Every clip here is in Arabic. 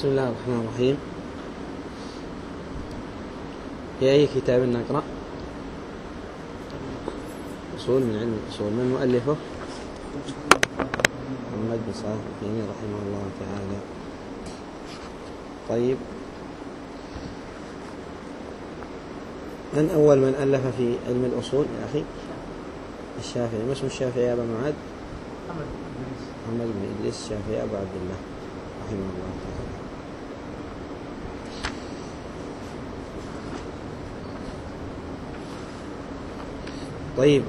بسم الله الرحمن الرحيم. في أي كتاب نقرأ؟ أصول من علم الأصول. من مؤلفه؟ محمد بن صالح العثيمين رحمه الله تعالى. طيب، من أول من ألف في علم الأصول يا أخي؟ الشافعي. ما اسم الشافعي يا أبا معاذ؟ محمد بن إدريس الشافعي أبو عبد الله رحمه الله تعالى. طيب،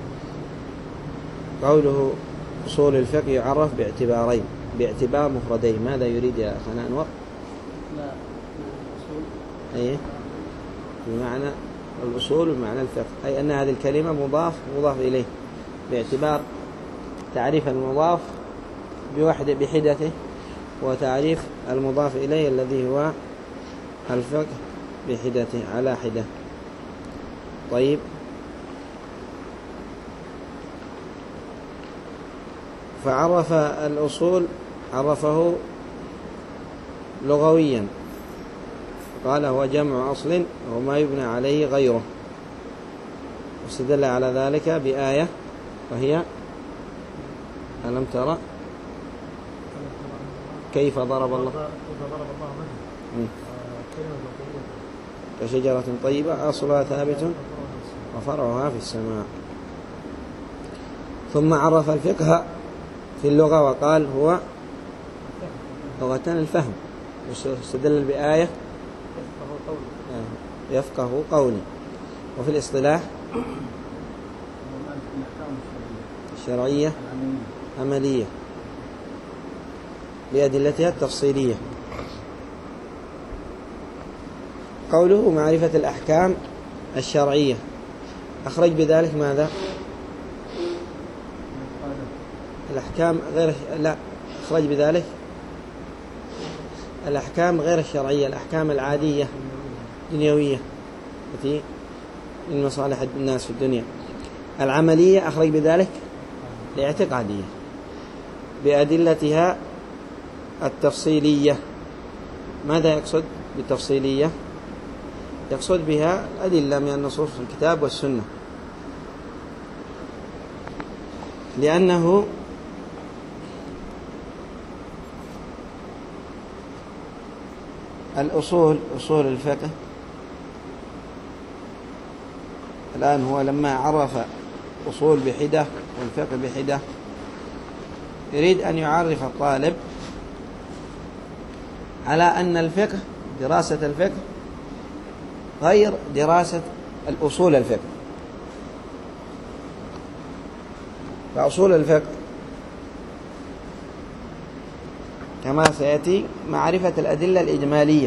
قوله أصول الفقه يعرف باعتبارين، باعتبار مفردين. ماذا يريد يا أخنا أنور؟ لا، الأصول أيه؟ بمعنى الأصول بمعنى الفقه، أي أن هذه الكلمة مضاف إليه باعتبار تعريف المضاف بحدته، وتعريف المضاف إليه الذي هو الفقه بحدته على حدة. طيب، فعرف الأصول عرفه لغويا، قال هو جمع أصل وما يبنى عليه غيره، واستدل على ذلك بآية وهي ألم ترى كيف ضرب الله كشجرة طيبة أصلها ثابت وفرعها في السماء. ثم عرف الفقه في اللغة وقال هو لغة الفهم، واستدل بآية يفقه قولي. وفي الاصطلاح الشرعية عملية بأدلتها التفصيلية. قوله معرفة الأحكام الشرعية أخرج بذلك ماذا؟ الأحكام غير أخرج بذلك الأحكام غير الشرعية، الأحكام العادية دنيوية التي من مصالح الناس في الدنيا. العملية أخرج بذلك الاعتقادية بأدلتها التفصيلية. ماذا يقصد بالتفصيلية؟ يقصد بها الأدلة من النصوص في الكتاب والسنة، لأنه الأصول أصول الفقه الآن هو لما عرف أصول بحدة والفقه بحدة يريد أن يعرف الطالب على أن الفقه دراسة الفقه غير دراسة الأصول الفقه. فأصول الفقه كما سيأتي معرفة الأدلة الإجمالية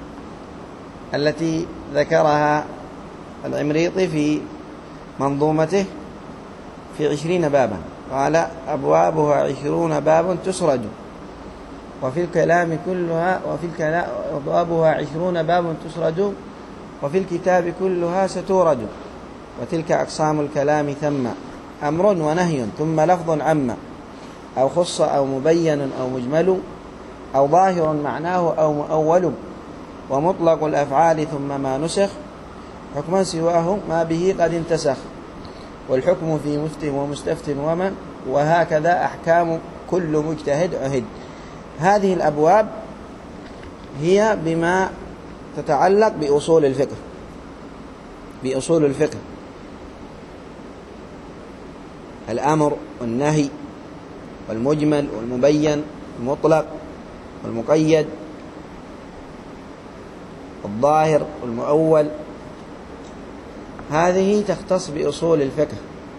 التي ذكرها العمريطي في منظومته في 20 بابا، قال أبوابها 20 باب تسرد، وفي الكلام كلها أبوابها 20 باب تسرد، وفي الكتاب كلها ستورد، وتلك أقسام الكلام ثم أمر ونهي ثم لفظ عم، أو خص أو مبين أو مجمل، أو ظاهر معناه أو مؤول، ومطلق الأفعال ثم ما نسخ، حكما سواه ما به قد انتسخ، والحكم في مفت ومستفت ومن، وهكذا أحكام كل مجتهد عهد. هذه الأبواب هي بما تتعلق بأصول الفقه، بأصول الفقه، الأمر والنهي والمجمل والمبين المطلق والمقيد، الظاهر والمؤول، هذه تختص بأصول الفقه.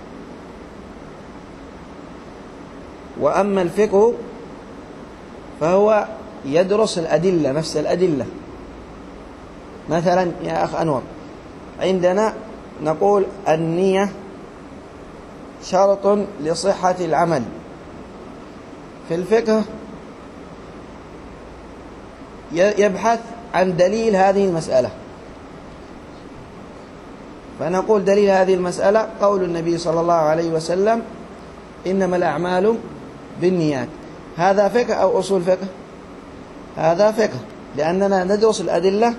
وأما الفقه فهو يدرس الأدلة، نفس الأدلة. مثلا يا أخ أنور، عندنا نقول النية شرط لصحة العمل. في الفقه يبحث عن دليل هذه المسألة، فنقول دليل هذه المسألة قول النبي صلى الله عليه وسلم إنما الأعمال بالنيات. هذا فقه أو أصول فقه؟ هذا فقه، لأننا ندرس الأدلة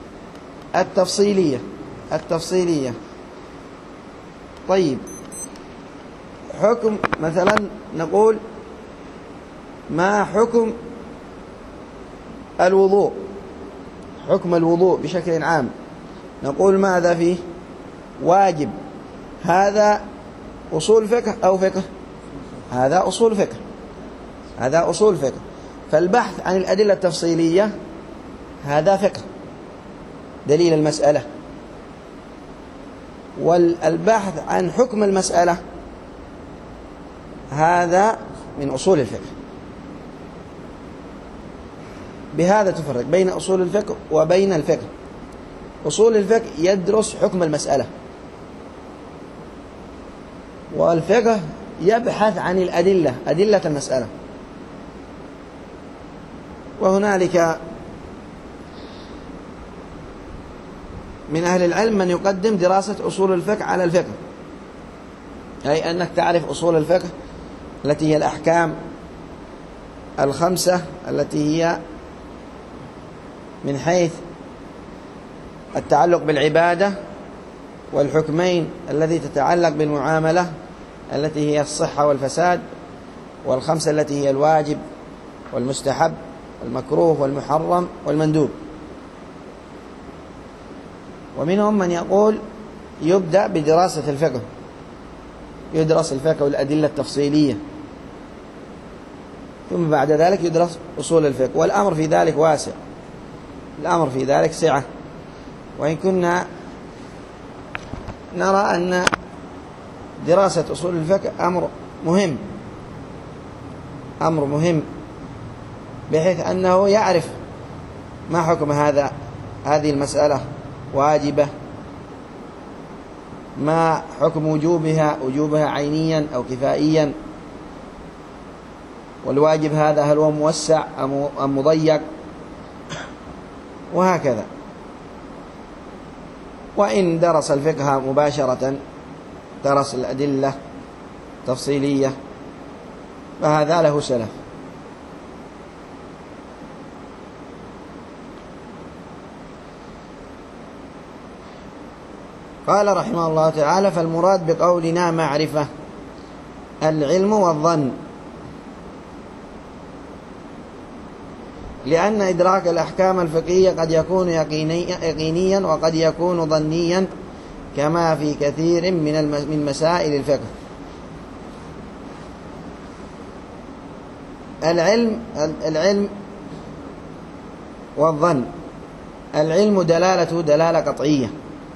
التفصيلية. طيب، حكم مثلا نقول ما حكم الوضوء، حكم الوضوء بشكل عام، نقول ماذا فيه؟ واجب. هذا أصول فقه أو فقه؟ هذا أصول فقه. فالبحث عن الأدلة التفصيلية هذا فقه، دليل المسألة. والبحث عن حكم المسألة هذا من أصول الفقه. بهذا تفرق بين أصول الفقه وبين الفقه. أصول الفقه يدرس حكم المسألة، والفقه يبحث عن الأدلة، أدلة المسألة. وهنالك من أهل العلم من يقدم دراسة أصول الفقه على الفقه، أي أنك تعرف أصول الفقه التي هي الأحكام الخمسة التي هي من حيث التعلق بالعبادة، والحكمين الذي تتعلق بالمعاملة التي هي الصحة والفساد، والخمسة التي هي الواجب والمستحب والمكروه والمحرم والمندوب. ومنهم من يقول يبدأ بدراسة الفقه، يدرس الفقه والأدلة التفصيلية، ثم بعد ذلك يدرس أصول الفقه. والأمر في ذلك واسع، الأمر في ذلك سعة. وإن كنا نرى أن دراسة أصول الفقه أمر مهم بحيث أنه يعرف ما حكم هذه المسألة، واجبة، ما حكم وجوبها عينيا أو كفائيا، والواجب هذا هل هو موسع أم مضيق، وهكذا. وإن درس الفقه مباشرة، درس الأدلة تفصيلية، فهذا له سلف. قال رحمه الله تعالى: فالمراد بقولنا معرفة العلم والظن، لأن إدراك الأحكام الفقهية قد يكون يقينيا وقد يكون ظنيا، كما في كثير من مسائل الفقه. العلم والظن، العلم دلالته دلالة قطعية،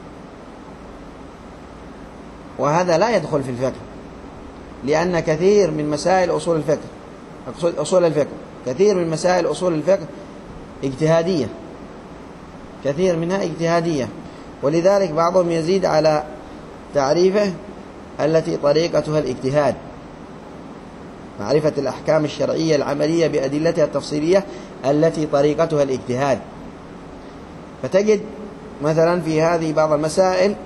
وهذا لا يدخل في الفقه، لأن كثير من مسائل أصول الفقه كثير من مسائل أصول الفقه اجتهادية، كثير منها اجتهادية. ولذلك بعضهم يزيد على تعريفه التي طريقتها الاجتهاد، معرفة الأحكام الشرعية العملية بأدلتها التفصيلية التي طريقتها الاجتهاد. فتجد مثلا في هذه بعض المسائل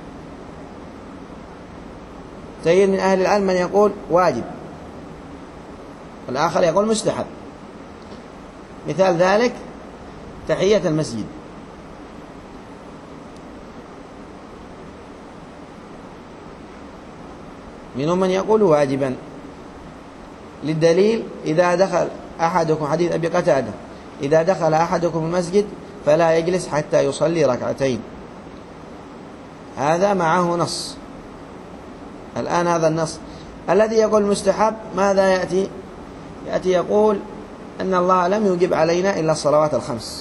تجد من أهل العلم من يقول واجب، والآخر يقول مستحب. مثال ذلك تحية المسجد، منهم من يقول واجبا، للدليل إذا دخل أحدكم، حديث أبي قتادة: إذا دخل أحدكم المسجد فلا يجلس حتى يصلي ركعتين. هذا معه نص. الآن هذا النص الذي يقول مستحب ماذا يأتي يقول أن الله لم يجب علينا إلا الصلوات الخمس،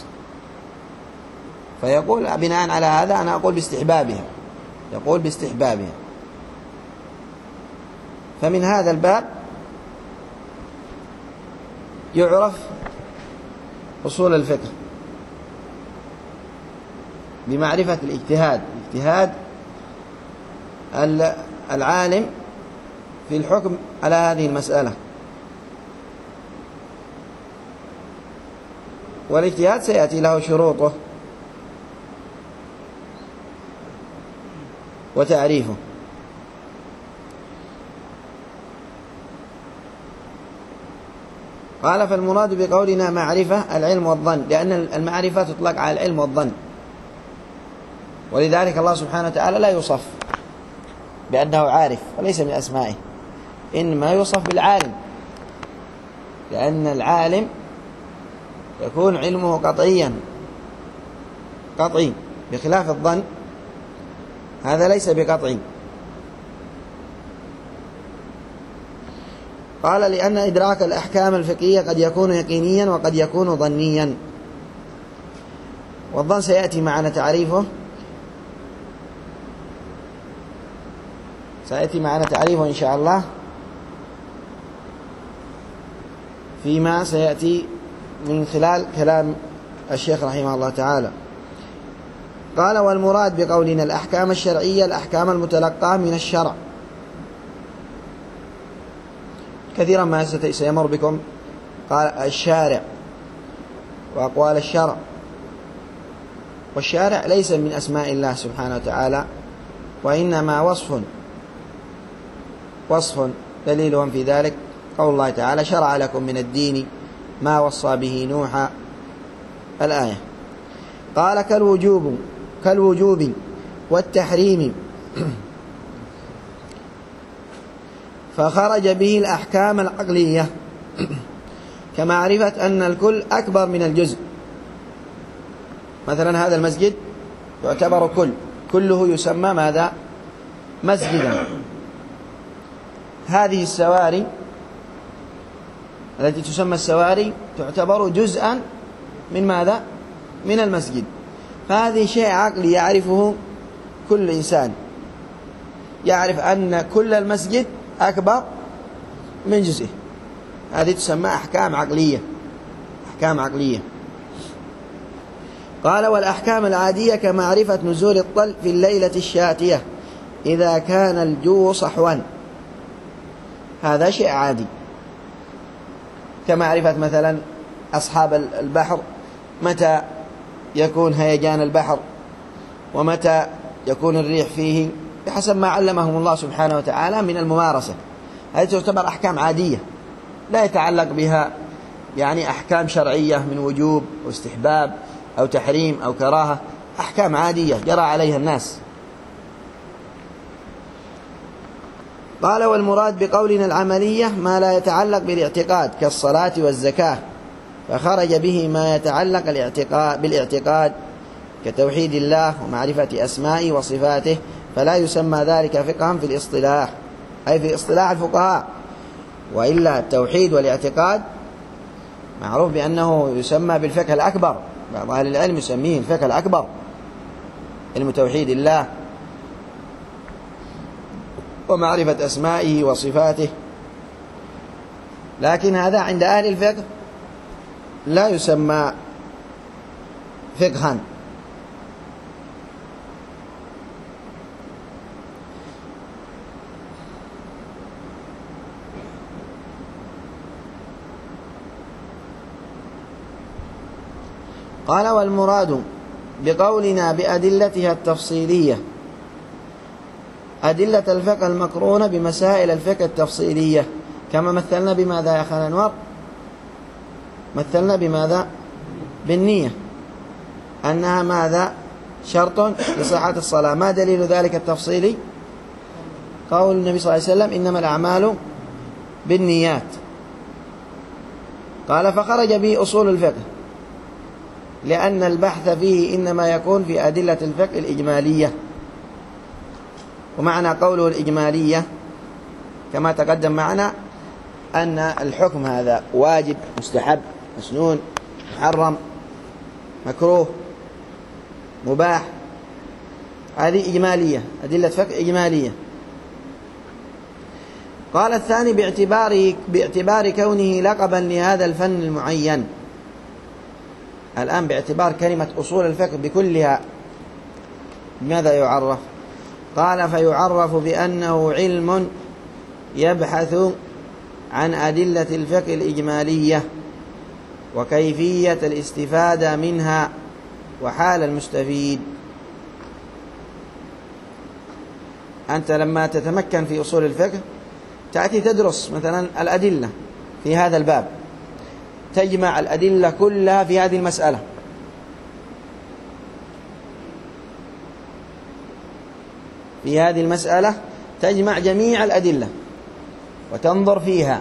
فيقول بناء على هذا أنا أقول باستحبابها، يقول باستحبابها. فمن هذا الباب يعرف أصول الفقه بمعرفة اجتهاد العالم في الحكم على هذه المسألة. والاجتهاد سيأتي له شروطه وتعريفه. قال فالمراد بقولنا معرفة العلم والظن، لأن المعرفة تطلق على العلم والظن، ولذلك الله سبحانه وتعالى لا يوصف بأنه عارف وليس من أسمائه، إنما يوصف بالعالم، لأن العالم يكون علمه قطعي، بخلاف الظن هذا ليس بقطعي. قال لأن إدراك الأحكام الفقهية قد يكون يقينيا وقد يكون ظنيا، والظن سيأتي معنا تعريفه إن شاء الله فيما سيأتي من خلال كلام الشيخ رحمه الله تعالى. قال والمراد بقولنا الأحكام الشرعية الأحكام المتلقاة من الشرع. كثيرا ما سيمر بكم قال الشارع وأقوال الشرع، والشارع ليس من أسماء الله سبحانه وتعالى، وإنما وصف دليلهم في ذلك قول الله تعالى شرع لكم من الدين ما وصى به نوحا الآية. قال كالوجوب والتحريم فخرج به الأحكام العقلية كمعرفة أن الكل أكبر من الجزء. مثلا هذا المسجد يعتبر كله يسمى ماذا؟ مسجدا. هذه السواري التي تسمى السواري تعتبر جزءا من ماذا؟ من المسجد. فهذه شيء عقلي يعرفه كل إنسان، يعرف أن كل المسجد أكبر من جزئه. هذه تسمى أحكام عقلية. قال والأحكام العادية كمعرفة نزول الطل في الليلة الشاتية إذا كان الجو صحوا، هذا شيء عادي، كمعرفة مثلا أصحاب البحر متى يكون هيجان البحر ومتى يكون الريح فيه بحسب ما علمهم الله سبحانه وتعالى من الممارسة. هذه تعتبر أحكام عادية لا يتعلق بها يعني أحكام شرعية من وجوب واستحباب أو تحريم أو كراهة، أحكام عادية جرى عليها الناس. قال والمراد بقولنا العملية ما لا يتعلق بالاعتقاد كالصلاة والزكاة، فخرج به ما يتعلق بالاعتقاد كتوحيد الله ومعرفة أسمائه وصفاته، فلا يسمى ذلك فقها في الاصطلاح، أي في اصطلاح الفقهاء، وإلا التوحيد والاعتقاد معروف بأنه يسمى بالفقه الأكبر، بعض أهل العلم يسميه الفقه الأكبر، علم توحيد الله ومعرفة أسمائه وصفاته، لكن هذا عند أهل الفقه لا يسمى فقها. قال والمراد بقولنا بأدلتها التفصيلية أدلة الفقه المقرونة بمسائل الفقه التفصيلية، كما مثلنا بماذا يا أخي أنور؟ مثلنا بماذا؟ بالنية، أنها ماذا؟ شرط لصحة الصلاة. ما دليل ذلك التفصيلي؟ قول النبي صلى الله عليه وسلم إنما الأعمال بالنيات. قال فخرج به أصول الفقه، لأن البحث فيه إنما يكون في أدلة الفقه الإجمالية. ومعنى قوله الإجمالية كما تقدم معنا أن الحكم هذا واجب، مستحب، مسنون، محرم، مكروه، مباح، هذه إجمالية، أدلة فقه إجمالية. قال الثاني باعتبار كونه لقبا لهذا الفن المعين. الآن باعتبار كلمة أصول الفقه بكلها ماذا يعرف؟ قال فيعرف بأنه علم يبحث عن أدلة الفقه الإجمالية وكيفية الاستفادة منها وحال المستفيد. أنت لما تتمكن في أصول الفقه تأتي تدرس مثلا الأدلة في هذا الباب، تجمع الأدلة كلها في هذه المسألة. في هذه المسألة تجمع جميع الأدلة وتنظر فيها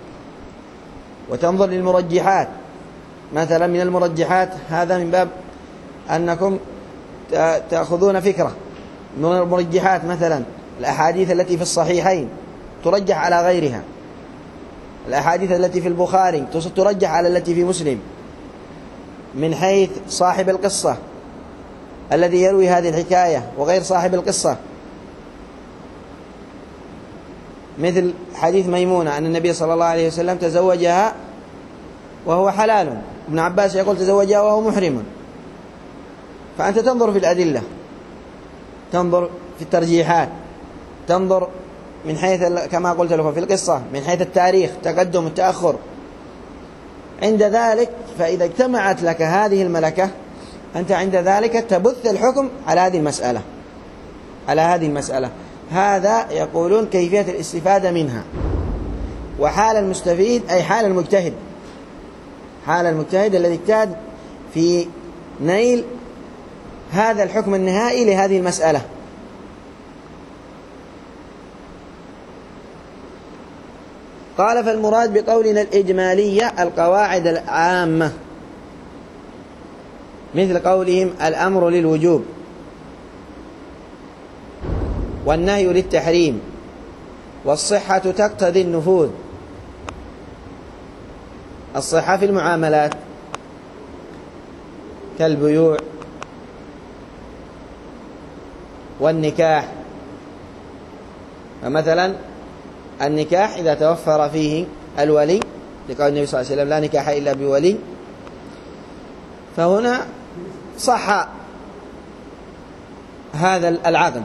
وتنظر للمرجحات. مثلا من المرجحات، هذا من باب أنكم تأخذون فكرة من المرجحات، مثلا الأحاديث التي في الصحيحين ترجح على غيرها، الأحاديث التي في البخاري ترجح على التي في مسلم، من حيث صاحب القصة الذي يروي هذه الحكاية وغير صاحب القصة، مثل حديث ميمونة أن النبي صلى الله عليه وسلم تزوجها وهو حلال، ابن عباس يقول تزوجها وهو محرم. فأنت تنظر في الأدلة، تنظر في الترجيحات، تنظر من حيث كما قلت لكم في القصة من حيث التاريخ، تقدم التأخر. عند ذلك فإذا اجتمعت لك هذه الملكة أنت عند ذلك تبث الحكم على هذه المسألة، على هذه المسألة. هذا يقولون كيفية الاستفادة منها. وحال المستفيد أي حال المجتهد، حال المجتهد الذي اجتهد في نيل هذا الحكم النهائي لهذه المسألة. قال: فالمراد بقولنا الإجمالية القواعد العامة، مثل قولهم الأمر للوجوب والنهي للتحريم والصحة تقتضي النفوذ. الصحة في المعاملات كالبيوع والنكاح. فمثلا النكاح إذا توفر فيه الولي، لقول النبي صلى الله عليه وسلم لا نكاح إلا بولي، فهنا صح هذا العقد.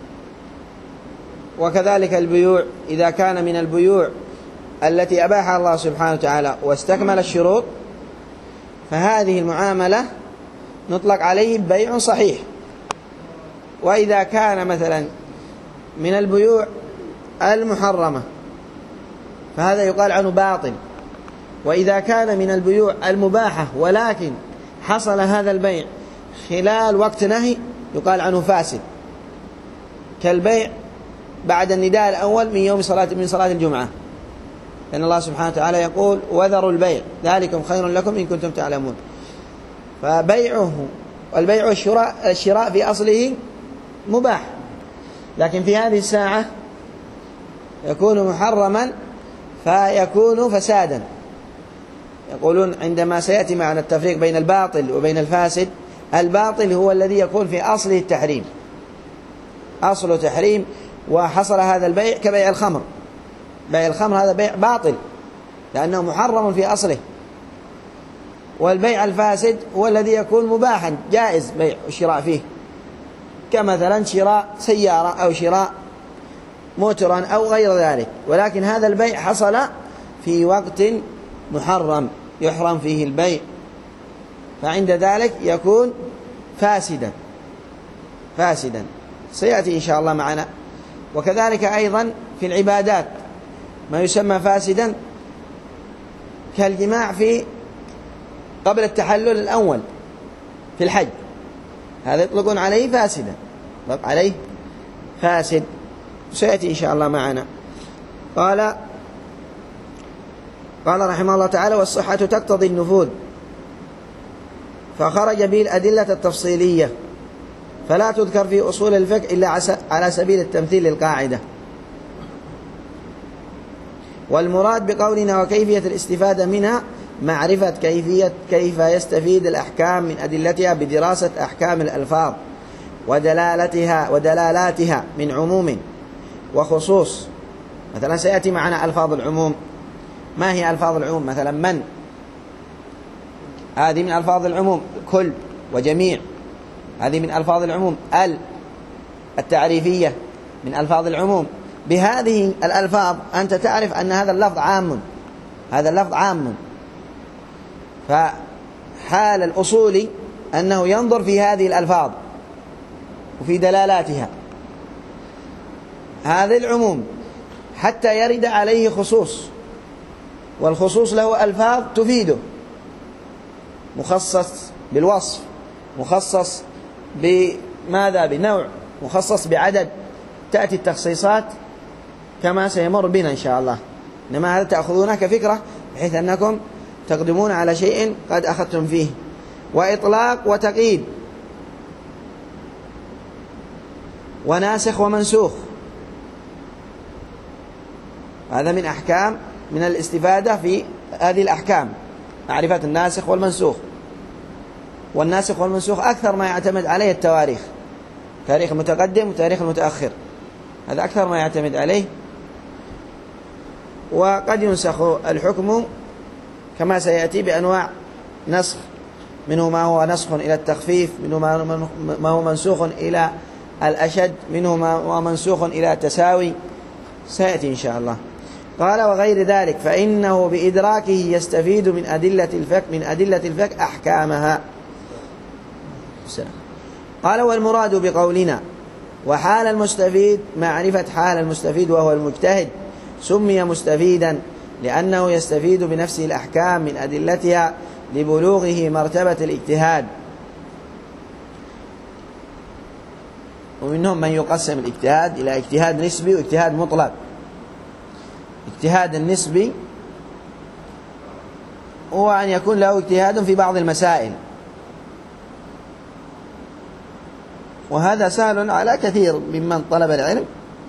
وكذلك البيوع إذا كان من البيوع التي أباحها الله سبحانه وتعالى واستكمل الشروط، فهذه المعاملة نطلق عليه بيع صحيح. وإذا كان مثلا من البيوع المحرمة فهذا يقال عنه باطل. وإذا كان من البيوع المباحة ولكن حصل هذا البيع خلال وقت نهي يقال عنه فاسد، كالبيع بعد النداء الأول من صلاة الجمعة، لأن الله سبحانه وتعالى يقول: وذروا البيع ذلكم خير لكم إن كنتم تعلمون. فبيعه والبيع والشراء في أصله مباح، لكن في هذه الساعة يكون محرما فيكون فسادا. يقولون عندما سيأتي معنا التفريق بين الباطل وبين الفاسد، الباطل هو الذي يكون في أصله التحريم، أصل تحريم، وحصل هذا البيع كبيع الخمر. بيع الخمر هذا بيع باطل لأنه محرم في أصله. والبيع الفاسد هو الذي يكون مباحا جائز بيع والشراء فيه، كمثلا شراء سيارة أو شراء موترا أو غير ذلك، ولكن هذا البيع حصل في وقت محرم يحرم فيه البيع، فعند ذلك يكون فاسدا سيأتي إن شاء الله معنا. وكذلك أيضا في العبادات ما يسمى فاسدا كالجماع في قبل التحلل الأول في الحج، هذا يطلقون عليه فاسدا، يطلق عليه فاسد، سيأتي إن شاء الله معنا. قال رحمه الله تعالى: والصحة تقتضي النفوذ، فخرج به الأدلة التفصيلية، فلا تذكر في أصول الفقه إلا على سبيل التمثيل للقاعدة. والمراد بقولنا وكيفية الاستفادة منها معرفة كيف يستفيد الأحكام من أدلتها بدراسة أحكام الألفاظ ودلالاتها من عموم وخصوص. مثلا سيأتي معنا ألفاظ العموم. ما هي ألفاظ العموم؟ مثلا من، هذه من ألفاظ العموم. كل وجميع هذه من ألفاظ العموم. التعريفية من ألفاظ العموم. بهذه الألفاظ أنت تعرف أن هذا اللفظ عام، هذا اللفظ عام. فحال الأصولي أنه ينظر في هذه الألفاظ وفي دلالاتها، هذا العموم، حتى يرد عليه خصوص، والخصوص له ألفاظ تفيده، مخصص بالوصف، مخصص بماذا، بنوع، مخصص بعدد، تأتي التخصيصات كما سيمر بنا إن شاء الله. إنما هذا تأخذونها كفكرة بحيث أنكم تقدمون على شيء قد أخذتم فيه. وإطلاق وتقييد، وناسخ ومنسوخ، هذا من أحكام، من الاستفادة في هذه الأحكام، معرفة الناسخ والمنسوخ. والناسخ والمنسوخ أكثر ما يعتمد عليه التواريخ، تاريخ المتقدم وتاريخ المتأخر، هذا أكثر ما يعتمد عليه. وقد ينسخ الحكم كما سيأتي بأنواع نسخ، منه ما هو نسخ إلى التخفيف، منه ما هو منسوخ إلى الأشد، منه ما هو منسوخ إلى التساوي، سيأتي إن شاء الله. قال وغير ذلك فإنه بإدراكه يستفيد من أدلة الفقه أحكامها. قال والمراد بقولنا وحال المستفيد معرفة حال المستفيد وهو المجتهد، سمي مستفيدا لأنه يستفيد بنفسه الأحكام من أدلتها لبلوغه مرتبة الاجتهاد. ومنهم من يقسم الاجتهاد إلى اجتهاد نسبي واجتهاد مطلق. اجتهاد النسبي هو أن يكون له اجتهاد في بعض المسائل، وهذا سهل على كثير ممن طلب العلم،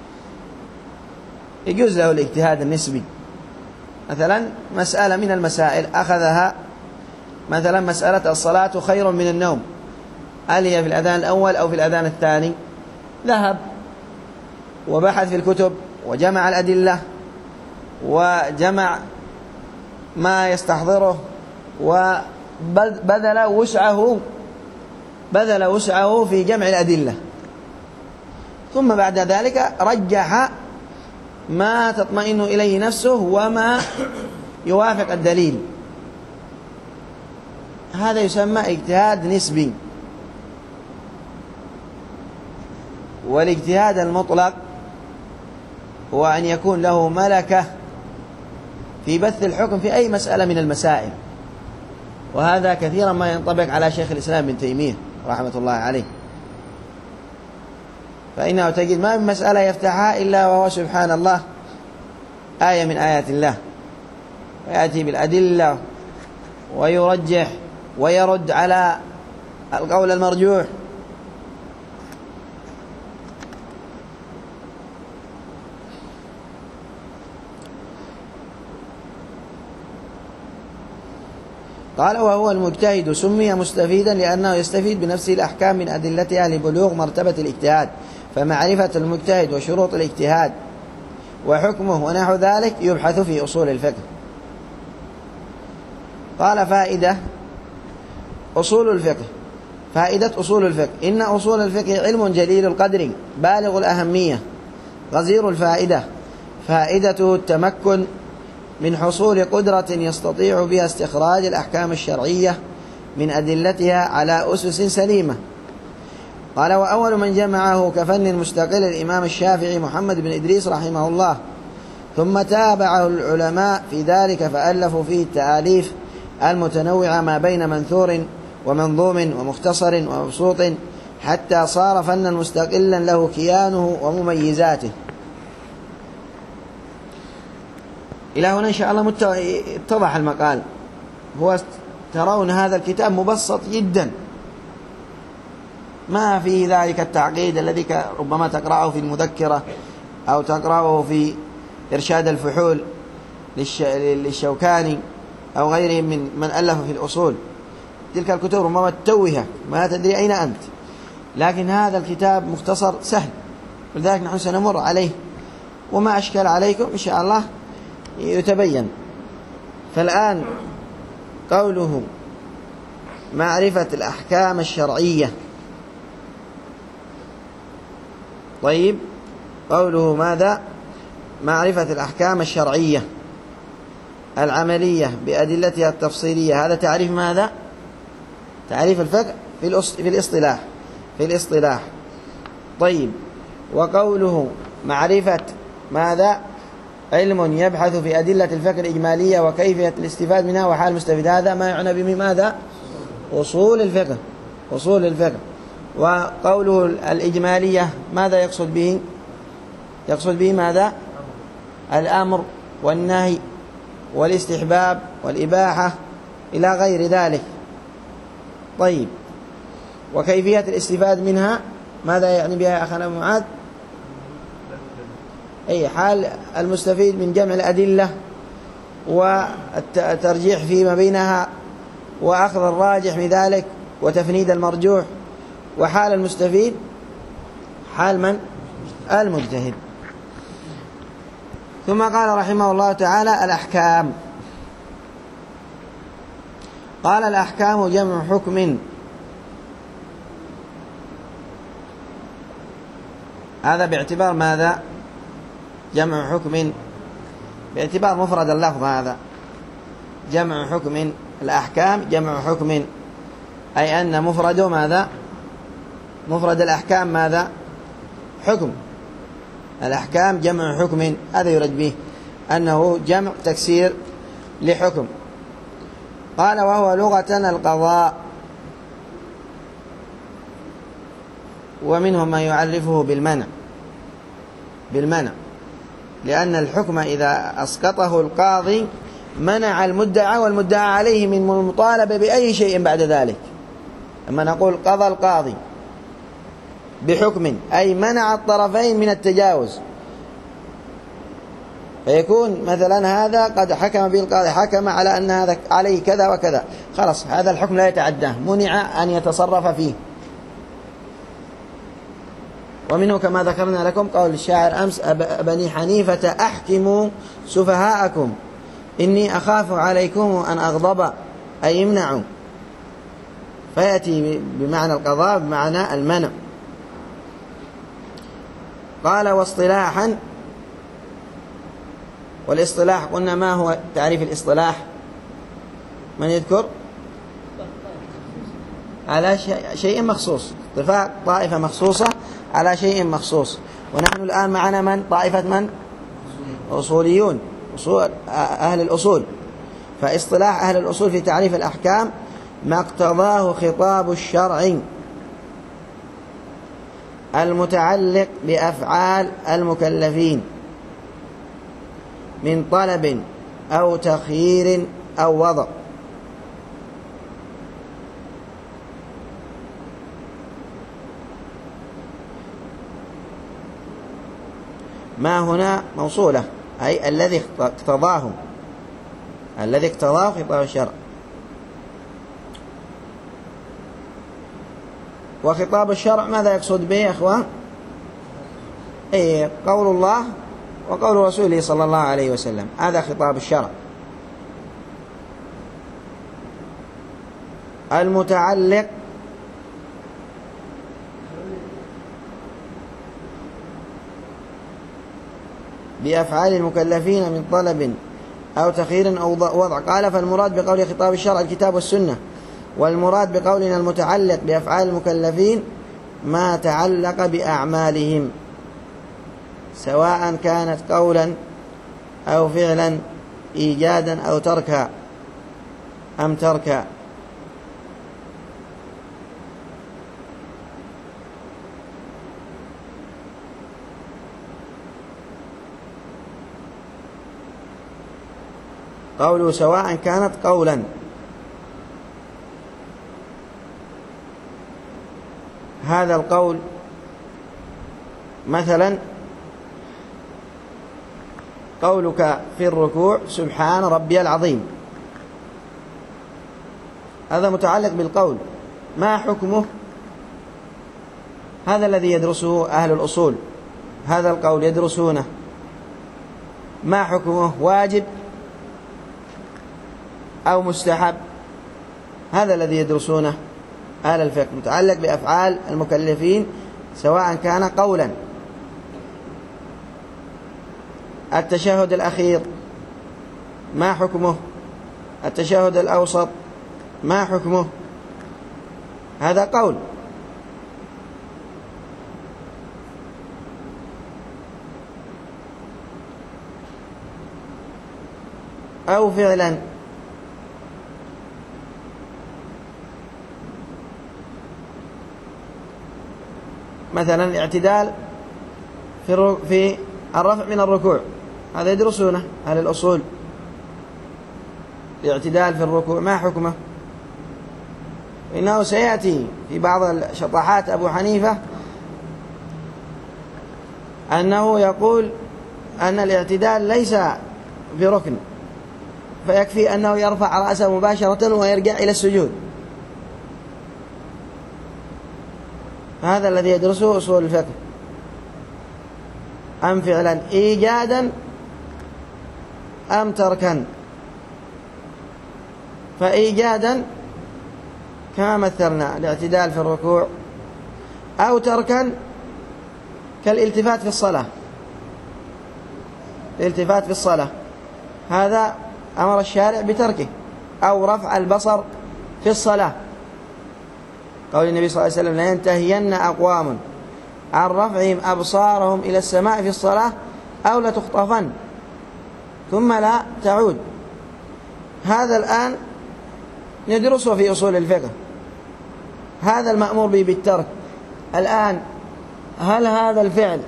يجوز له الاجتهاد النسبي. مثلا مسألة من المسائل أخذها، مثلا مسألة الصلاة خير من النوم، هل هي في الأذان الأول أو في الأذان الثاني؟ ذهب وبحث في الكتب وجمع الأدلة وجمع ما يستحضره وبذل وسعه في جمع الأدلة، ثم بعد ذلك رجح ما تطمئن إليه نفسه وما يوافق الدليل، هذا يسمى اجتهاد نسبي. والاجتهاد المطلق هو أن يكون له ملكة في بث الحكم في أي مسألة من المسائل، وهذا كثيرا ما ينطبق على شيخ الإسلام ابن تيمية رحمة الله عليه، فإنه تجد ما من مسألة يفتحها إلا وهو سبحان الله آية من آيات الله، ويأتي بالأدلة ويرجح ويرد على القول المرجوح. قال وهو المجتهد سمي مستفيدا لأنه يستفيد بنفسه الأحكام من أدلتها لبلوغ مرتبة الاجتهاد، فمعرفة المجتهد وشروط الاجتهاد وحكمه ونحو ذلك يبحث في أصول الفقه. قال فائدة أصول الفقه. فائدة أصول الفقه: إن أصول الفقه علم جليل القدر بالغ الأهمية غزير الفائدة، فائدته التمكن من حصول قدرة يستطيع بها استخراج الأحكام الشرعية من أدلتها على أسس سليمة. قال وأول من جمعه كفن مستقل الإمام الشافعي محمد بن إدريس رحمه الله، ثم تابعه العلماء في ذلك فألفوا فيه التآليف المتنوعة ما بين منثور ومنظوم ومختصر ومبسوط، حتى صار فنا مستقلا له كيانه ومميزاته. إلى هنا إن شاء الله اتضح المقال. هو ترون هذا الكتاب مبسط جدا، ما في ذلك التعقيد الذي ربما تقرأه في المذكرة أو تقرأه في إرشاد الفحول للشوكاني أو غيره من ألف في الأصول. تلك الكتب ربما تتوهك ما تدري أين أنت، لكن هذا الكتاب مختصر سهل، ولذلك نحن سنمر عليه وما أشكل عليكم إن شاء الله يتبين. فالآن قوله معرفة الأحكام الشرعية، طيب قوله ماذا؟ معرفة الأحكام الشرعية العملية بأدلتها التفصيلية، هذا تعريف ماذا؟ تعريف الفقه في الاصطلاح. طيب وقوله معرفة ماذا؟ علم يبحث في أدلة الفقه الإجمالية وكيفية الاستفادة منها وحال المستفيد، هذا ما يعنى به ماذا؟ أصول الفقه، أصول الفقه. وقوله الإجمالية ماذا يقصد به؟ يقصد به ماذا؟ الأمر والنهي والاستحباب والإباحة إلى غير ذلك. طيب، وكيفية الاستفادة منها ماذا يعني بها يا أخنا معاذ؟ أي حال المستفيد من جمع الأدلة والترجيح فيما بينها وأخذ الراجح من ذلك وتفنيد المرجوح. وحال المستفيد حال من؟ المجتهد. ثم قال رحمه الله تعالى الأحكام. قال الأحكام جمع حكم. هذا باعتبار ماذا؟ جمع حكم باعتبار مفرد اللفظ. هذا جمع حكم، الأحكام جمع حكم، أي أن مفرد ماذا؟ مفرد الأحكام ماذا؟ حكم. الأحكام جمع حكم، هذا يرد به أنه جمع تكسير لحكم. قال وهو لغة القضاء، ومنهم من يعرفه بالمنع، لأن الحكم إذا أسقطه القاضي منع المدعى والمدعى عليه من المطالبة بأي شيء بعد ذلك. لما نقول قضى القاضي بحكم أي منع الطرفين من التجاوز، فيكون مثلا هذا قد حكم به القاضي، حكم على أن هذا عليه كذا وكذا، خلاص هذا الحكم لا يتعداه، منع أن يتصرف فيه. ومنه كما ذكرنا لكم قول الشاعر أمس بني حنيفة أحكموا سفهاءكم إني أخاف عليكم أن أغضب، أي يمنعوا، فيأتي بمعنى القضاء بمعنى المنع. قال واصطلاحا، والاصطلاح قلنا ما هو تعريف الاصطلاح؟ من يذكر؟ على شيء مخصوص، اتفاق طائفة مخصوصة على شيء مخصوص. ونحن الآن معنا من؟ طائفة من؟ أصوليون، أهل الأصول. فاصطلاح أهل الأصول في تعريف الأحكام ما اقتضاه خطاب الشرع المتعلق بأفعال المكلفين من طلب أو تخيير أو وضع. ما هنا موصولة، أي الذي اقتضاه، الذي اقتضاه خطاب الشرع. وخطاب الشرع ماذا يقصد به يا أخوان؟ قول الله وقول رسوله صلى الله عليه وسلم، هذا خطاب الشرع المتعلق بأفعال المكلفين من طلب أو تخيير أو وضع. قال فالمراد بقول خطاب الشرع الكتاب والسنة، والمراد بقولنا المتعلق بأفعال المكلفين ما تعلق بأعمالهم سواء كانت قولا أو فعلا، إيجادا أو تركا أم تركا. قوله سواء كانت قولا، هذا القول مثلا قولك في الركوع سبحان ربي العظيم، هذا متعلق بالقول، ما حكمه؟ هذا الذي يدرسه أهل الأصول، هذا القول يدرسونه، ما حكمه؟ واجب أو مستحب؟ هذا الذي يدرسونه أهل الفقه، متعلق بأفعال المكلفين سواء كان قولا. التشهد الأخير ما حكمه؟ التشهد الأوسط ما حكمه؟ هذا قول. أو فعلا، مثلا الاعتدال في الرفع من الركوع، هذا يدرسونه أهل الأصول. الاعتدال في الركوع ما حكمه؟ إنه سيأتي في بعض شطحات أبو حنيفة أنه يقول أن الاعتدال ليس بركن، فيكفي أنه يرفع رأسه مباشرة ويرجع إلى السجود. هذا الذي يدرسه أصول الفقه. أم فعلا إيجادا أم تركا؟ فإيجادا كما مثلنا الاعتدال في الركوع، أو تركا كالالتفات في الصلاة. الالتفات في الصلاة هذا أمر الشارع بتركه، أو رفع البصر في الصلاة، قول النبي صلى الله عليه وسلم: لا ينتهين أقوام عن رفعهم أبصارهم إلى السماء في الصلاة أو لتخطفن ثم لا تعود. هذا الآن ندرسه في أصول الفقه، هذا المأمور به بالترك. الآن هل هذا الفعل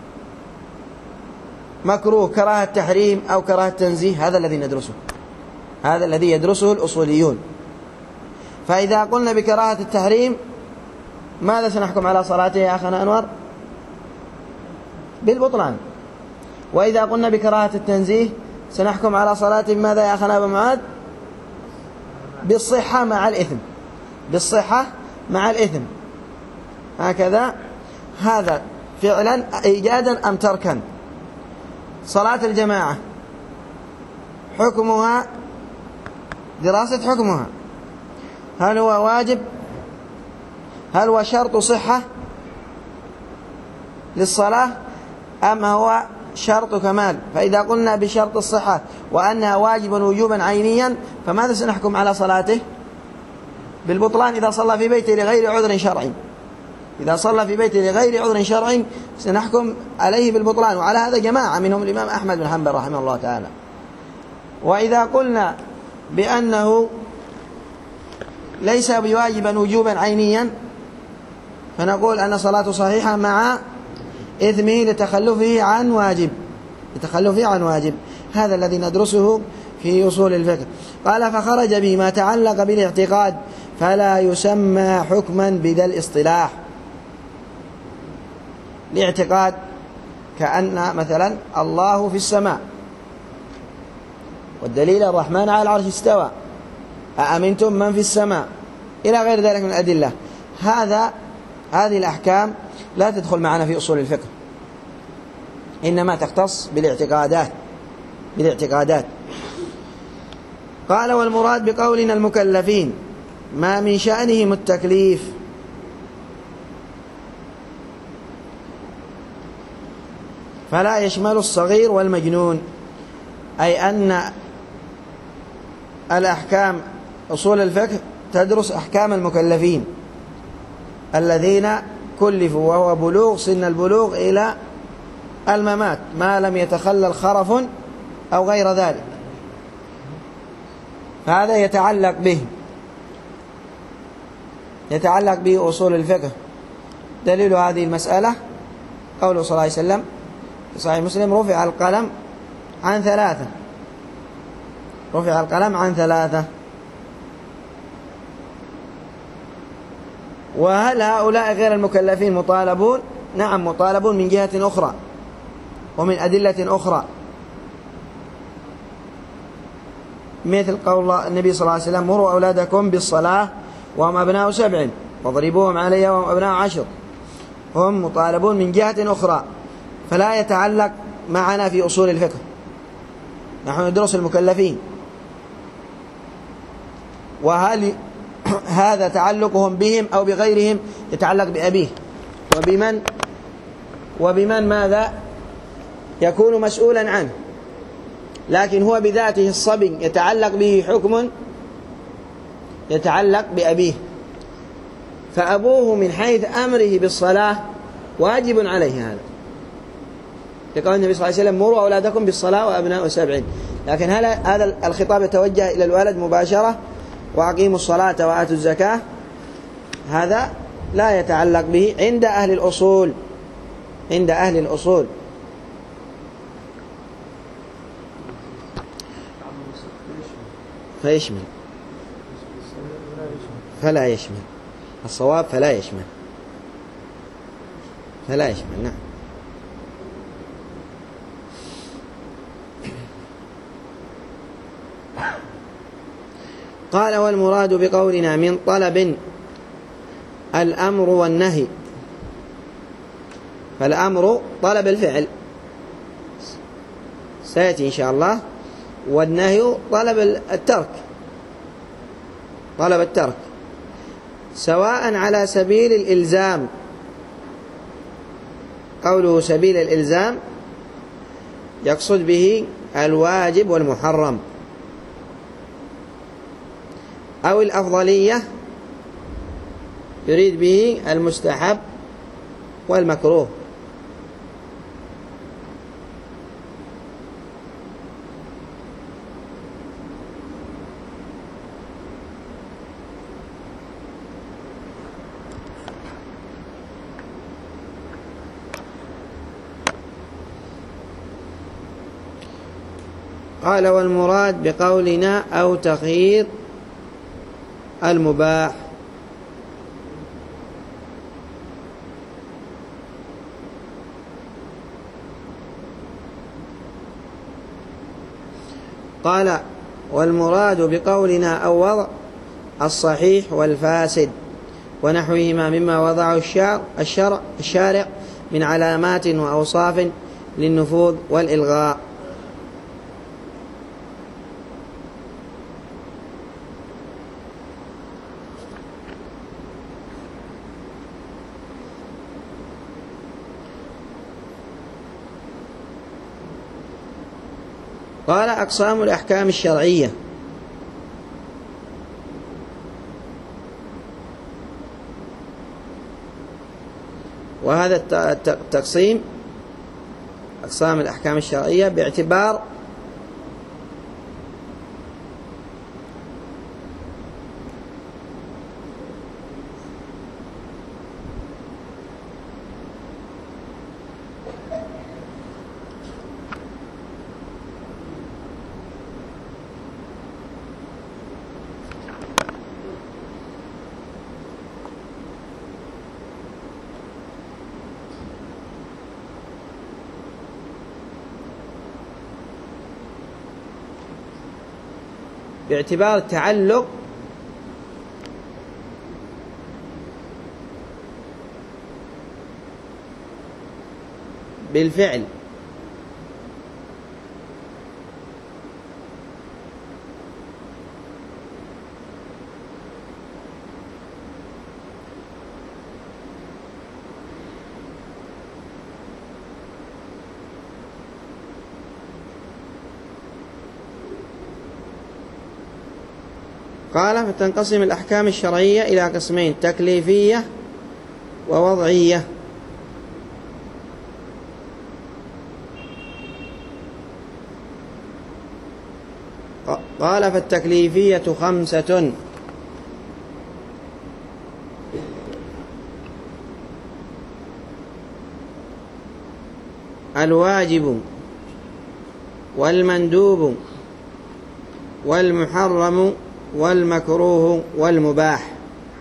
مكروه كراهة تحريم أو كراهة تنزيه؟ هذا الذي ندرسه، هذا الذي يدرسه الأصوليون. فإذا قلنا بكراهة التحريم ماذا سنحكم على صلاته يا أخنا أنور؟ بالبطلان. وإذا قلنا بكراهة التنزيه سنحكم على صلاته ماذا يا أخنا أبو معاذ؟ بالصحة مع الإثم، بالصحة مع الإثم. هكذا. هذا فعلا إيجادا أم تركا. صلاة الجماعة حكمها دراسة حكمها، هل هو واجب؟ هل هو شرط صحة للصلاة أم هو شرط كمال؟ فإذا قلنا بشرط الصحة وأنها واجبا وجوبا عينيا فماذا سنحكم على صلاته؟ بالبطلان إذا صلى في بيته لغير عذر شرعي. إذا صلى في بيته لغير عذر شرعي سنحكم عليه بالبطلان، وعلى هذا جماعة منهم الإمام أحمد بن حنبل رحمه الله تعالى. وإذا قلنا بأنه ليس بواجبا وجوبا عينيا فنقول أن صلاته صحيحة مع إثمه لتخلفه عن واجب، لتخلفه عن واجب. هذا الذي ندرسه في أصول الفقه. قال: فخرج به ما تعلق بالاعتقاد فلا يسمى حكما بذا الاصطلاح. الاعتقاد كأن مثلا الله في السماء، والدليل الرحمن على العرش استوى، أأمنتم من في السماء، إلى غير ذلك من الأدلة. هذه الأحكام لا تدخل معنا في أصول الفقه، إنما تختص بالاعتقادات. قال: والمراد بقولنا المكلفين ما من شأنهم التكليف، فلا يشمل الصغير والمجنون. أي أن الأحكام أصول الفقه تدرس أحكام المكلفين الذين كلفوا، وهو بلوغ سن البلوغ إلى الممات ما لم يتخلل خرف أو غير ذلك، فهذا يتعلق به أصول الفقه. دليل هذه المسألة قوله صلى الله عليه وسلم في صحيح مسلم: رفع القلم عن ثلاثة. رفع القلم عن ثلاثة. وهل هؤلاء غير المكلفين مطالبون؟ نعم مطالبون من جهة أخرى ومن أدلة أخرى، مثل قول النبي صلى الله عليه وسلم: مروا أولادكم بالصلاة وهم أبناء 7 واضربوهم عليها وهم أبناء 10. هم مطالبون من جهة أخرى، فلا يتعلق معنا في أصول الفقه. نحن ندرس المكلفين، وهل هذا تعلقهم بهم أو بغيرهم؟ يتعلق بأبيه وبمن ماذا يكون مسؤولا عنه، لكن هو بذاته الصبي يتعلق به حكم يتعلق بأبيه، فأبوه من حيث أمره بالصلاة واجب عليه. هذا يقول النبي صلى الله عليه وسلم: مروا أولادكم بالصلاة وأبناء 7. لكن هل هذا الخطاب يتوجه إلى الولد مباشرة وأقيموا الصلاة وآتوا الزكاة؟ هذا لا يتعلق به عند أهل الأصول. عند أهل الأصول فيشمل، فلا يشمل. الصواب فلا يشمل، فلا يشمل. نعم. قال والمراد بقولنا من طلب الأمر والنهي، فالأمر طلب الفعل سيأتي إن شاء الله، والنهي طلب الترك، طلب الترك، سواء على سبيل الإلزام. قوله سبيل الإلزام يقصد به الواجب والمحرم، أو الأفضلية يريد به المستحب والمكروه. قال والمراد بقولنا أو تخيير المباح. قال والمراد بقولنا أو وضع الصحيح والفاسد ونحوهما مما وضعه الشارع من علامات وأوصاف للنفوذ والإلغاء. قال أقسام الأحكام الشرعية. وهذا التقسيم أقسام الأحكام الشرعية باعتبار التعلق بالفعل، قال فتنقسم الأحكام الشرعية إلى قسمين: تكليفية ووضعية. قال فالتكليفية 5: الواجب والمندوب والمحرم والمكروه والمباح.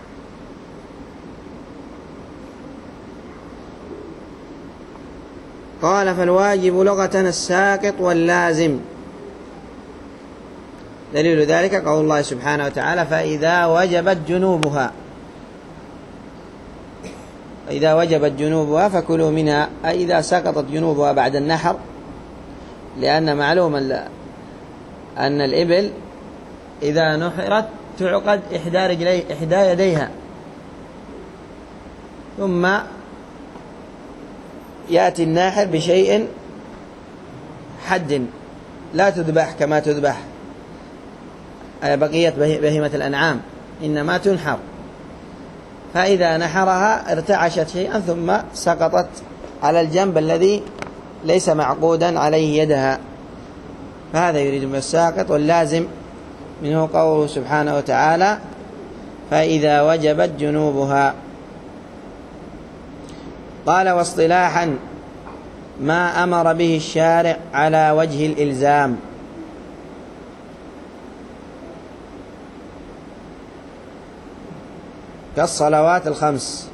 قال فالواجب لغة الساقط واللازم. دليل ذلك قول الله سبحانه وتعالى: فإذا وجبت جنوبها، إذا وجبت جنوبها فكلوا منها، أي إذا سقطت جنوبها بعد النحر، لأن معلوم أن الإبل إذا نحرت تعقد إحدى يديها، ثم يأتي الناحر بشيء حد، لا تذبح كما تذبح بقية بهيمة الأنعام، إنما تنحر. فإذا نحرها ارتعشت شيئا ثم سقطت على الجنب الذي ليس معقودا عليه يدها، فهذا يريد من الساقط واللازم منه قوله سبحانه وتعالى: فإذا وجبت جنوبها. قال: واصطلاحا ما أمر به الشارع على وجه الإلزام. كالصلوات الخمس.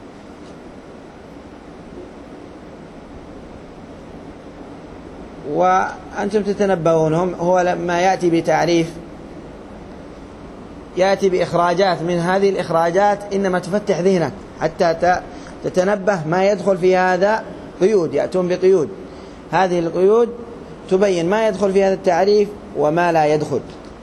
وأنتم تتنبؤون هو لما يأتي بتعريف يأتي بإخراجات، من هذه الإخراجات إنما تفتح ذهنك حتى تتنبه ما يدخل في هذا قيود، يأتون بقيود، هذه القيود تبين ما يدخل في هذا التعريف وما لا يدخل.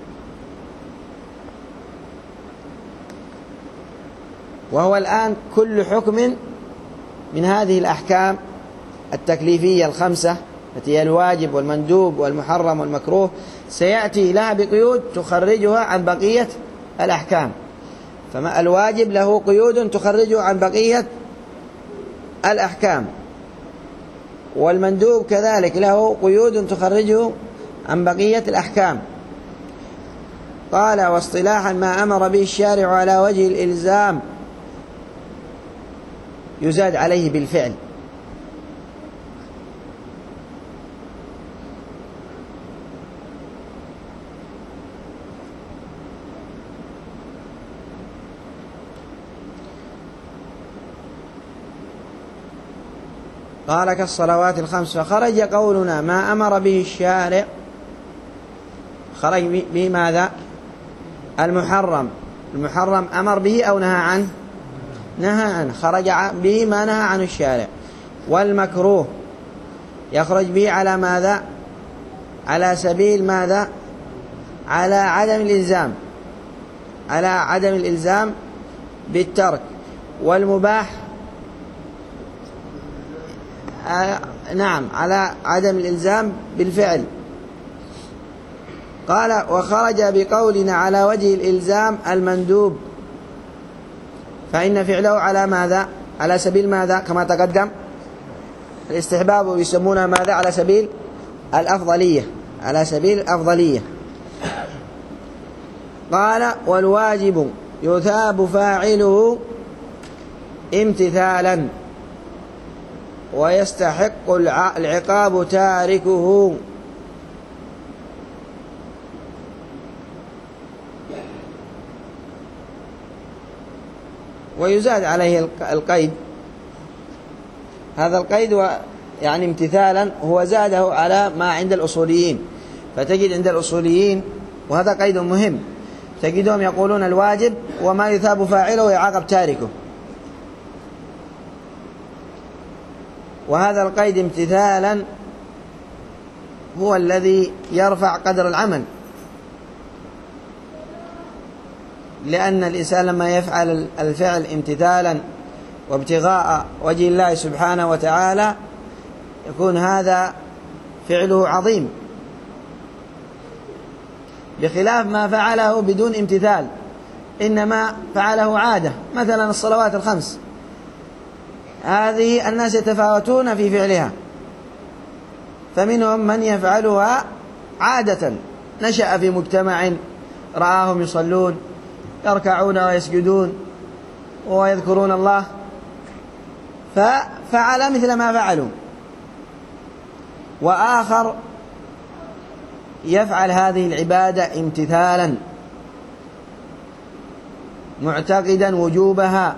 وهو الآن كل حكم من هذه الأحكام التكليفية الخمسة التي هي الواجب والمندوب والمحرم والمكروه سيأتي لها بقيود تخرجها عن بقية الأحكام. فما الواجب له قيود تخرجه عن بقية الأحكام، والمندوب كذلك له قيود تخرجه عن بقية الأحكام. قال: واصطلاحا ما أمر به الشارع على وجه الإلزام يزاد عليه بالفعل. قال: كالصلوات الخمس. فخرج قولنا ما أمر به الشارع، خرج به ماذا؟ المحرم. المحرم أمر به أو نهى عنه؟ نهى عنه، خرج به ما نهى عنه الشارع. والمكروه يخرج به على ماذا؟ على سبيل ماذا؟ على عدم الإلزام، على عدم الإلزام بالترك. والمباح نعم على عدم الإلزام بالفعل. قال: وخرج بقولنا على وجه الإلزام المندوب، فإن فعله على ماذا؟ على سبيل ماذا؟ كما تقدم الاستحباب يسمونها ماذا؟ على سبيل الأفضلية، على سبيل الأفضلية. قال: والواجب يثاب فاعله امتثالا ويستحق العقاب تاركه. ويزاد عليه القيد، هذا القيد يعني امتثالا هو زاده على ما عند الأصوليين. فتجد عند الأصوليين، وهذا قيد مهم، تجدهم يقولون الواجب وما يثاب فاعله ويعاقب تاركه، وهذا القيد امتثالا هو الذي يرفع قدر العمل، لأن الإنسان لما يفعل الفعل امتثالا وابتغاء وجه الله سبحانه وتعالى يكون هذا فعله عظيم، بخلاف ما فعله بدون امتثال، إنما فعله عادة. مثلا الصلوات الخمس هذه الناس يتفاوتون في فعلها، فمنهم من يفعلها عادة، نشأ في مجتمع رآهم يصلون يركعون ويسجدون ويذكرون الله ففعل مثل ما فعلوا. وآخر يفعل هذه العبادة امتثالا معتقدا وجوبها،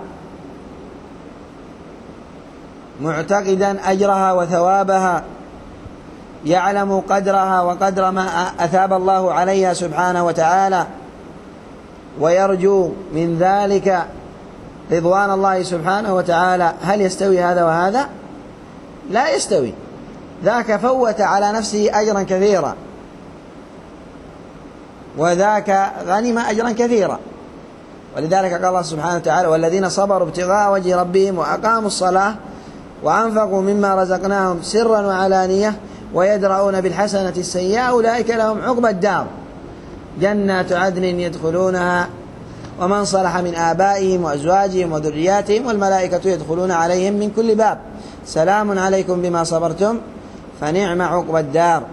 معتقدا أجرها وثوابها، يعلم قدرها وقدر ما أثاب الله عليها سبحانه وتعالى، ويرجو من ذلك رضوان الله سبحانه وتعالى. هل يستوي هذا وهذا؟ لا يستوي. ذاك فوت على نفسه أجرا كثيرا، وذاك غنم أجرا كثيرا. ولذلك قال الله سبحانه وتعالى: والذين صبروا ابتغاء وجه ربهم وأقاموا الصلاة وأنفقوا مما رزقناهم سرا وعلانية ويدرؤون بالحسنة السيئة أولئك لهم عقبى الدار جنات عدن يدخلونها ومن صلح من آبائهم وأزواجهم وذرياتهم والملائكة يدخلون عليهم من كل باب سلام عليكم بما صبرتم فنعم عقبى الدار.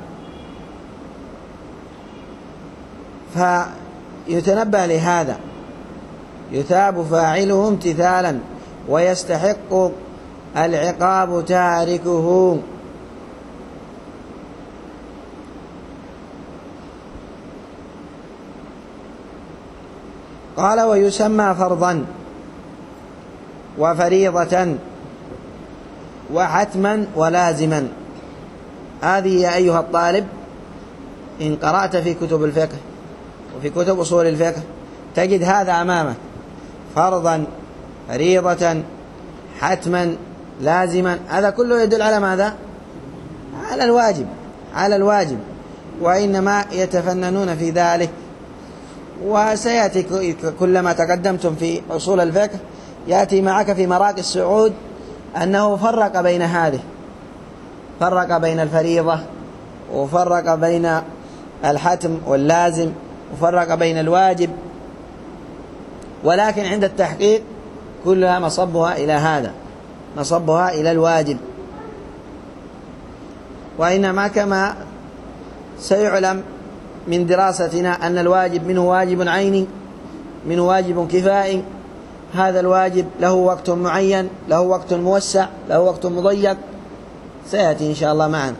فيتنبه لهذا، يثاب فاعله امتثالا ويستحق العقاب تاركه. قال ويسمى فرضا وفريضة وحتما ولازما. هذه يا أيها الطالب إن قرأت في كتب الفقه وفي كتب أصول الفقه تجد هذا أمامك: فرضا، فريضة، حتما، لازما. هذا كله يدل على ماذا؟ على الواجب، على الواجب. وإنما يتفننون في ذلك، وسيأتي كلما تقدمتم في أصول الفقه يأتي معك في مراقي السعود أنه فرق بين هذه، فرق بين الفريضة وفرق بين الحتم واللازم وفرق بين الواجب، ولكن عند التحقيق كلها مصبها إلى هذا، مصبها إلى الواجب. وإنما كما سيعلم من دراستنا أن الواجب منه واجب عيني، منه واجب كفائي. هذا الواجب له وقت معين، له وقت موسع، له وقت مضيق، سيأتي إن شاء الله معنا.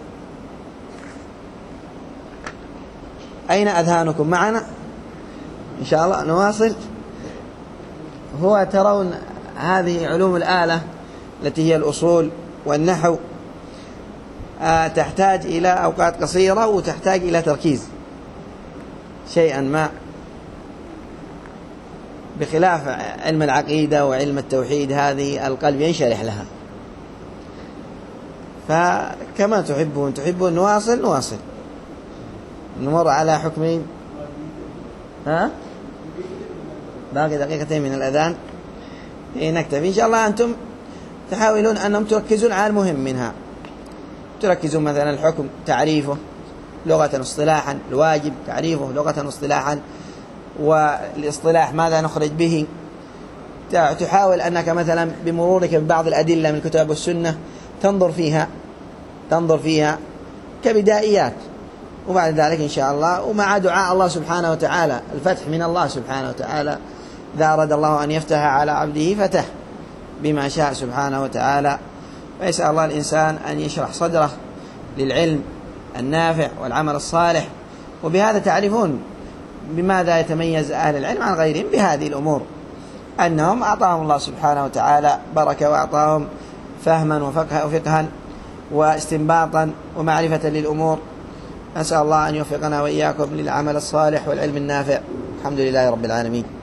أين أذهانكم معنا؟ إن شاء الله نواصل. هو ترون هذه علوم الآلة التي هي الأصول والنحو تحتاج إلى أوقات قصيرة وتحتاج إلى تركيز شيئا ما، بخلاف علم العقيدة وعلم التوحيد هذه القلب ينشرح لها. فكما تحبون نواصل نمر على حكمين. باقي دقيقتين من الأذان نكتفي إن شاء الله. أنتم تحاولون أنهم تركزون على المهم منها، تركزون مثلا الحكم تعريفه لغة اصطلاحا، الواجب تعريفه لغة اصطلاحا، والاصطلاح ماذا نخرج به. تحاول أنك مثلا بمرورك ببعض الأدلة من الكتاب والسنة تنظر فيها كبدائيات، وبعد ذلك إن شاء الله ومع دعاء الله سبحانه وتعالى الفتح من الله سبحانه وتعالى، إذا أراد الله أن يفتح على عبده فتح بما شاء سبحانه وتعالى. ويسأل الله الإنسان أن يشرح صدره للعلم النافع والعمل الصالح. وبهذا تعرفون بماذا يتميز أهل العلم عن غيرهم بهذه الأمور، أنهم أعطاهم الله سبحانه وتعالى بركة، وأعطاهم فهما وفقها واستنباطا ومعرفة للأمور. أسأل الله أن يوفقنا وإياكم للعمل الصالح والعلم النافع. الحمد لله رب العالمين.